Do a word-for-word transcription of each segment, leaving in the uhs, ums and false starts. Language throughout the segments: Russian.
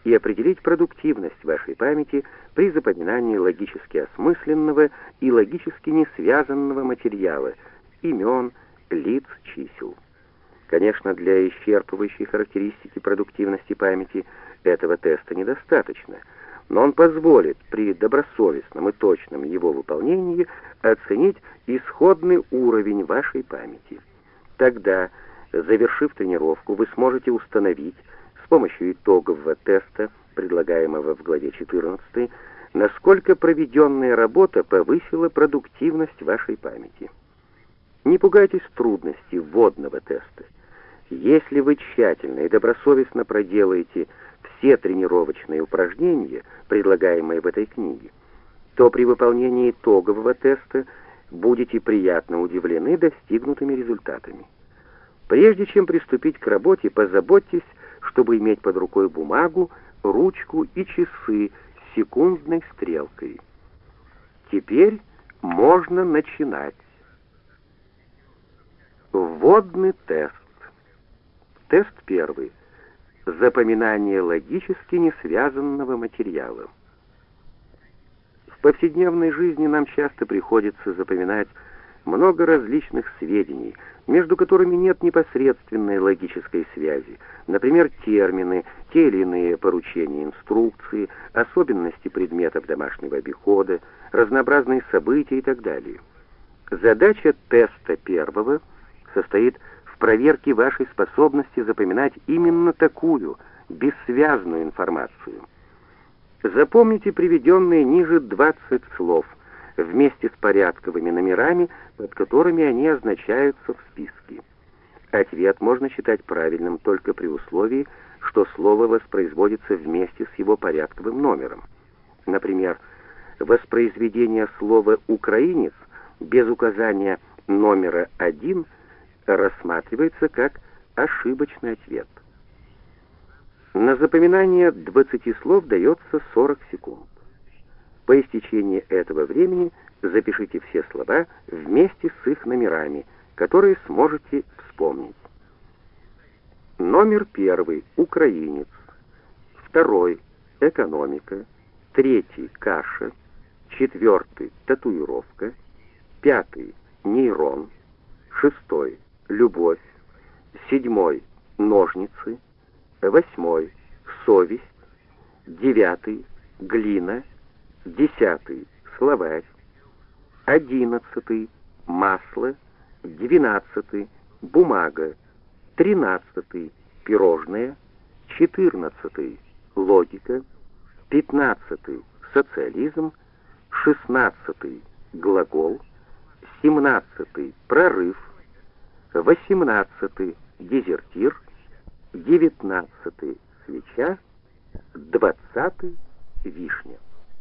и определить продуктивность вашей памяти при запоминании логически осмысленного и логически несвязанного материала, имен, лиц, чисел. Конечно, для исчерпывающей характеристики продуктивности памяти этого теста недостаточно, но он позволит при добросовестном и точном его выполнении оценить исходный уровень вашей памяти. Тогда, завершив тренировку, вы сможете установить с помощью итогового теста, предлагаемого в главе четырнадцатой, насколько проведенная работа повысила продуктивность вашей памяти. Не пугайтесь трудностей вводного теста. Если вы тщательно и добросовестно проделаете все тренировочные упражнения, предлагаемые в этой книге, то при выполнении итогового теста будете приятно удивлены достигнутыми результатами. Прежде чем приступить к работе, позаботьтесь, чтобы иметь под рукой бумагу, ручку и часы с секундной стрелкой. Теперь можно начинать. Вводный тест. Тест первый. Запоминание логически несвязанного материала. В повседневной жизни нам часто приходится запоминать много различных сведений, между которыми нет непосредственной логической связи, например, термины, те или иные поручения, инструкции, особенности предметов домашнего обихода, разнообразные события и так далее. Задача теста первого состоит в проверке вашей способности запоминать именно такую, бессвязную информацию. Запомните приведенные ниже двадцать слов вместе с порядковыми номерами, под которыми они означаются в списке. Ответ можно считать правильным только при условии, что слово воспроизводится вместе с его порядковым номером. Например, воспроизведение слова «украинец» без указания номера один рассматривается как ошибочный ответ. На запоминание двадцати слов дается сорок секунд. По истечении этого времени запишите все слова вместе с их номерами, которые сможете вспомнить. Номер первый — украинец. Второй — экономика. Третий — каша. Четвертый — татуировка. Пятый — нейрон. Шестой — любовь. Седьмой — ножницы. Восьмой — совесть. Девятый — глина. Десятый — словарь. Одиннадцатый — масло. Двенадцатый — бумага. Тринадцатый — пирожное. Четырнадцатый — логика. Пятнадцатый — социализм. Шестнадцатый — глагол. Семнадцатый — прорыв. Восемнадцатый — дезертир. Девятнадцатый — свеча. Двадцатый — вишня.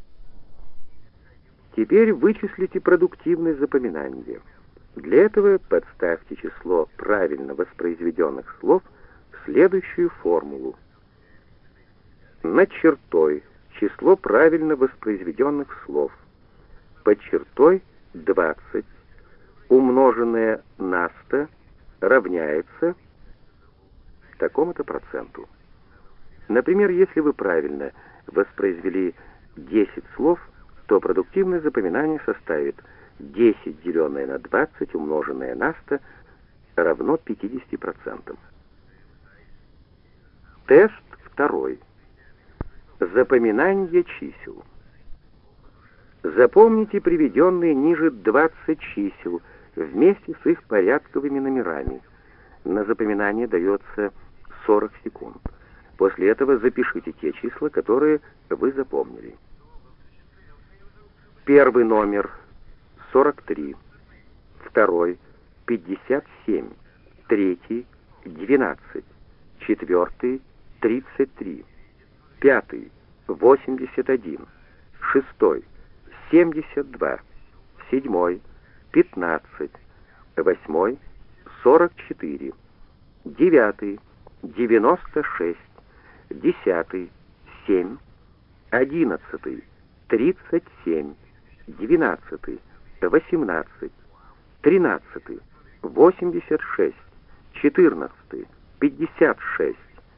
Теперь вычислите продуктивность запоминания. Для этого подставьте число правильно воспроизведенных слов в следующую формулу. Над чертой число правильно воспроизведенных слов. Под чертой двадцать, умноженное на сто, равняется такому-то проценту. Например, если вы правильно воспроизвели десять слов, то продуктивное запоминание составит десять, деленное на двадцать, умноженное на сто, равно пятидесяти процентам. Тест второй. Запоминание чисел. Запомните приведенные ниже двадцать чисел вместе с их порядковыми номерами. На запоминание дается сорок секунд. После этого запишите те числа, которые вы запомнили. Первый номер — сорок три, второй — пятьдесят семь, третий — двенадцать, четвертый — тридцать три, пятый — восемьдесят один, шестой — семьдесят два, седьмой — пятнадцать, восьмой — сорок четыре, девятый — девяносто шесть, десятый — семь, одиннадцатый — тридцать семь, двенадцатый — восемнадцать, тринадцатый — восемьдесят шесть, четырнадцатый — пятьдесят шесть,